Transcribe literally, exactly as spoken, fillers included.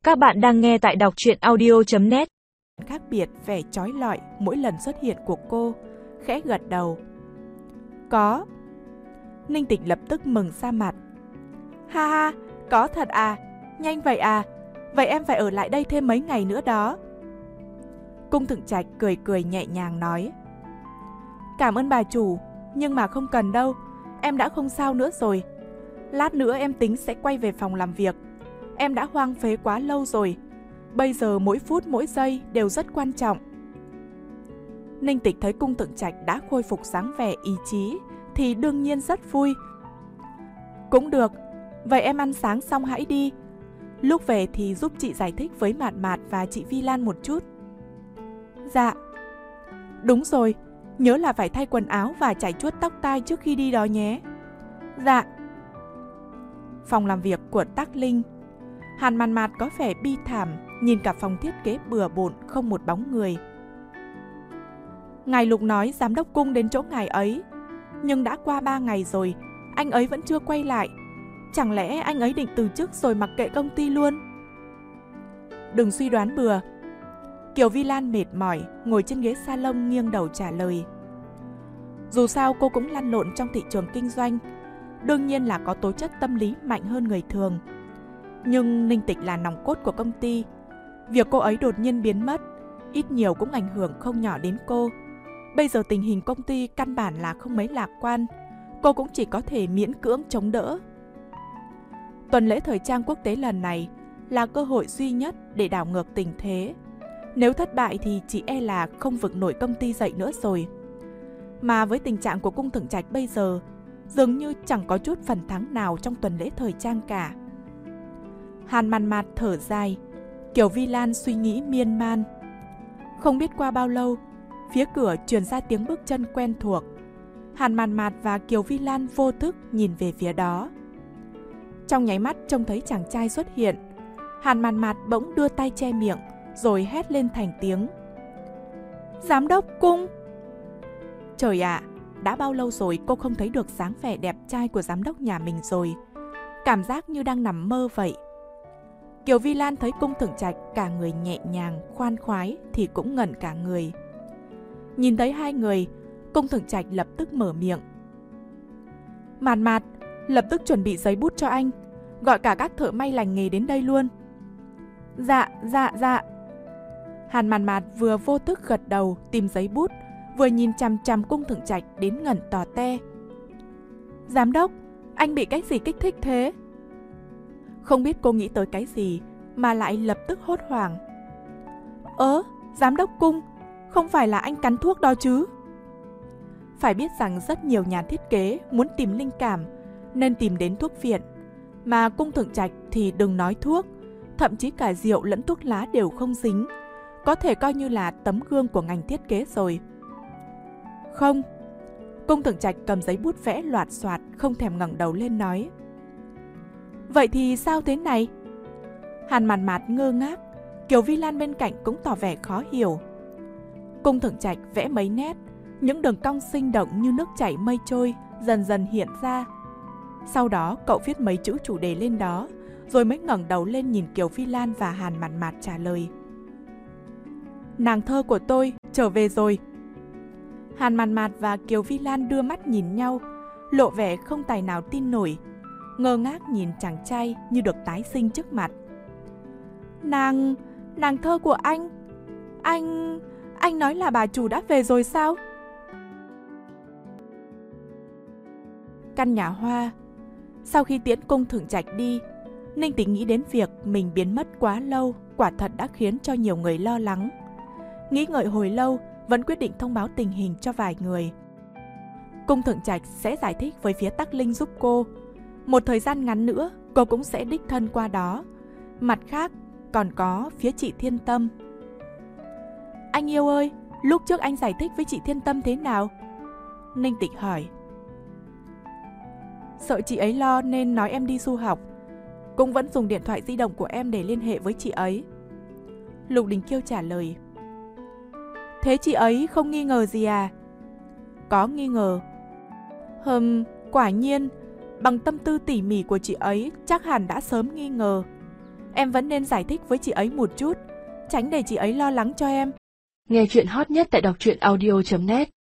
Các bạn đang nghe tại đọc truyện audio chấm net. Khác biệt vẻ chói lọi mỗi lần xuất hiện của cô, khẽ gật đầu. Có. Ninh Tịch lập tức mừng ra mặt. Ha ha, có thật à, nhanh vậy à, vậy em phải ở lại đây thêm mấy ngày nữa đó. Cung Thượng Trạch cười cười nhẹ nhàng nói. Cảm ơn bà chủ, nhưng mà không cần đâu, em đã không sao nữa rồi. Lát nữa em tính sẽ quay về phòng làm việc. Em đã hoang phế quá lâu rồi, bây giờ mỗi phút mỗi giây đều rất quan trọng. Ninh Tịch thấy Cung Thượng Trạch đã khôi phục dáng vẻ ý chí thì đương nhiên rất vui. Cũng được, vậy em ăn sáng xong hãy đi. Lúc về thì giúp chị giải thích với Mạt Mạt và chị Vi Lan một chút. Dạ. Đúng rồi, nhớ là phải thay quần áo và chải chuốt tóc tai trước khi đi đó nhé. Dạ. Phòng làm việc của Tắc Linh. Hàn Mạt Mạt có vẻ bi thảm, nhìn cả phòng thiết kế bừa bộn không một bóng người. Ngài Lục nói giám đốc Cung đến chỗ ngài ấy, nhưng đã qua ba ngày rồi, anh ấy vẫn chưa quay lại. Chẳng lẽ anh ấy định từ chức rồi mặc kệ công ty luôn? Đừng suy đoán bừa. Kiều Vi Lan mệt mỏi, ngồi trên ghế salon nghiêng đầu trả lời. Dù sao cô cũng lăn lộn trong thị trường kinh doanh, đương nhiên là có tố chất tâm lý mạnh hơn người thường. Nhưng Ninh Tịch là nòng cốt của công ty. Việc cô ấy đột nhiên biến mất, ít nhiều cũng ảnh hưởng không nhỏ đến cô. Bây giờ tình hình công ty căn bản là không mấy lạc quan, cô cũng chỉ có thể miễn cưỡng chống đỡ. Tuần lễ thời trang quốc tế lần này là cơ hội duy nhất để đảo ngược tình thế. Nếu thất bại thì chỉ e là không vực nổi công ty dậy nữa rồi. Mà với tình trạng của Cung Thượng Trạch bây giờ, dường như chẳng có chút phần thắng nào trong tuần lễ thời trang cả. Hàn Mạt Mạt thở dài, Kiều Vi Lan suy nghĩ miên man. Không biết qua bao lâu, phía cửa truyền ra tiếng bước chân quen thuộc. Hàn Mạt Mạt và Kiều Vi Lan vô thức nhìn về phía đó. Trong nháy mắt trông thấy chàng trai xuất hiện, Hàn Mạt Mạt bỗng đưa tay che miệng, rồi hét lên thành tiếng. Giám đốc Cung! Trời ạ, à, đã bao lâu rồi cô không thấy được dáng vẻ đẹp trai của giám đốc nhà mình rồi. Cảm giác như đang nằm mơ vậy. Kiều Vi Lan thấy Cung Thượng Trạch cả người nhẹ nhàng, khoan khoái thì cũng ngẩn cả người. Nhìn thấy hai người, Cung Thượng Trạch lập tức mở miệng. Mạt Mạt, lập tức chuẩn bị giấy bút cho anh, gọi cả các thợ may lành nghề đến đây luôn. Dạ, dạ, dạ. Hàn Mạt Mạt vừa vô thức gật đầu tìm giấy bút, vừa nhìn chằm chằm Cung Thượng Trạch đến ngẩn tò te. Giám đốc, anh bị cái gì kích thích thế? Không biết cô nghĩ tới cái gì mà lại lập tức hốt hoảng. Ớ, giám đốc Cung, không phải là anh cắn thuốc đó chứ? Phải biết rằng rất nhiều nhà thiết kế muốn tìm linh cảm nên tìm đến thuốc viện, mà Cung Thượng Trạch thì đừng nói thuốc, thậm chí cả rượu lẫn thuốc lá đều không dính, có thể coi như là tấm gương của ngành thiết kế rồi. Không. Cung Thượng Trạch cầm giấy bút vẽ loạt xoạt, không thèm ngẩng đầu lên nói. Vậy thì sao thế này? Hàn Mạt Mạt ngơ ngác, Kiều Vi Lan bên cạnh cũng tỏ vẻ khó hiểu. Cung Thượng Trạch vẽ mấy nét, những đường cong sinh động như nước chảy mây trôi dần dần hiện ra. Sau đó cậu viết mấy chữ chủ đề lên đó, rồi mới ngẩng đầu lên nhìn Kiều Vi Lan và Hàn Mạt Mạt trả lời. Nàng thơ của tôi trở về rồi. Hàn Mạt Mạt và Kiều Vi Lan đưa mắt nhìn nhau, lộ vẻ không tài nào tin nổi, ngơ ngác nhìn chàng trai như được tái sinh trước mặt. Nàng, nàng thơ của anh, anh, anh nói là bà chủ đã về rồi sao? Căn nhà hoa. Sau khi tiễn Cung Thượng Trạch đi, Ninh Tịch nghĩ đến việc mình biến mất quá lâu, quả thật đã khiến cho nhiều người lo lắng. Nghĩ ngợi hồi lâu, vẫn quyết định thông báo tình hình cho vài người. Cung Thượng Trạch sẽ giải thích với phía Tắc Linh giúp cô. Một thời gian ngắn nữa, cô cũng sẽ đích thân qua đó. Mặt khác, còn có phía chị Thiên Tâm. Anh yêu ơi, lúc trước anh giải thích với chị Thiên Tâm thế nào? Ninh Tịch hỏi. Sợ chị ấy lo nên nói em đi du học, cũng vẫn dùng điện thoại di động của em để liên hệ với chị ấy. Lục Đình Kiêu trả lời. Thế chị ấy không nghi ngờ gì à? Có nghi ngờ. Hừm, quả nhiên, bằng tâm tư tỉ mỉ của chị ấy chắc hẳn đã sớm nghi ngờ. Em vẫn nên giải thích với chị ấy một chút, tránh để chị ấy lo lắng cho em. Nghe chuyện hot nhất tại đọc truyện audio chấm net.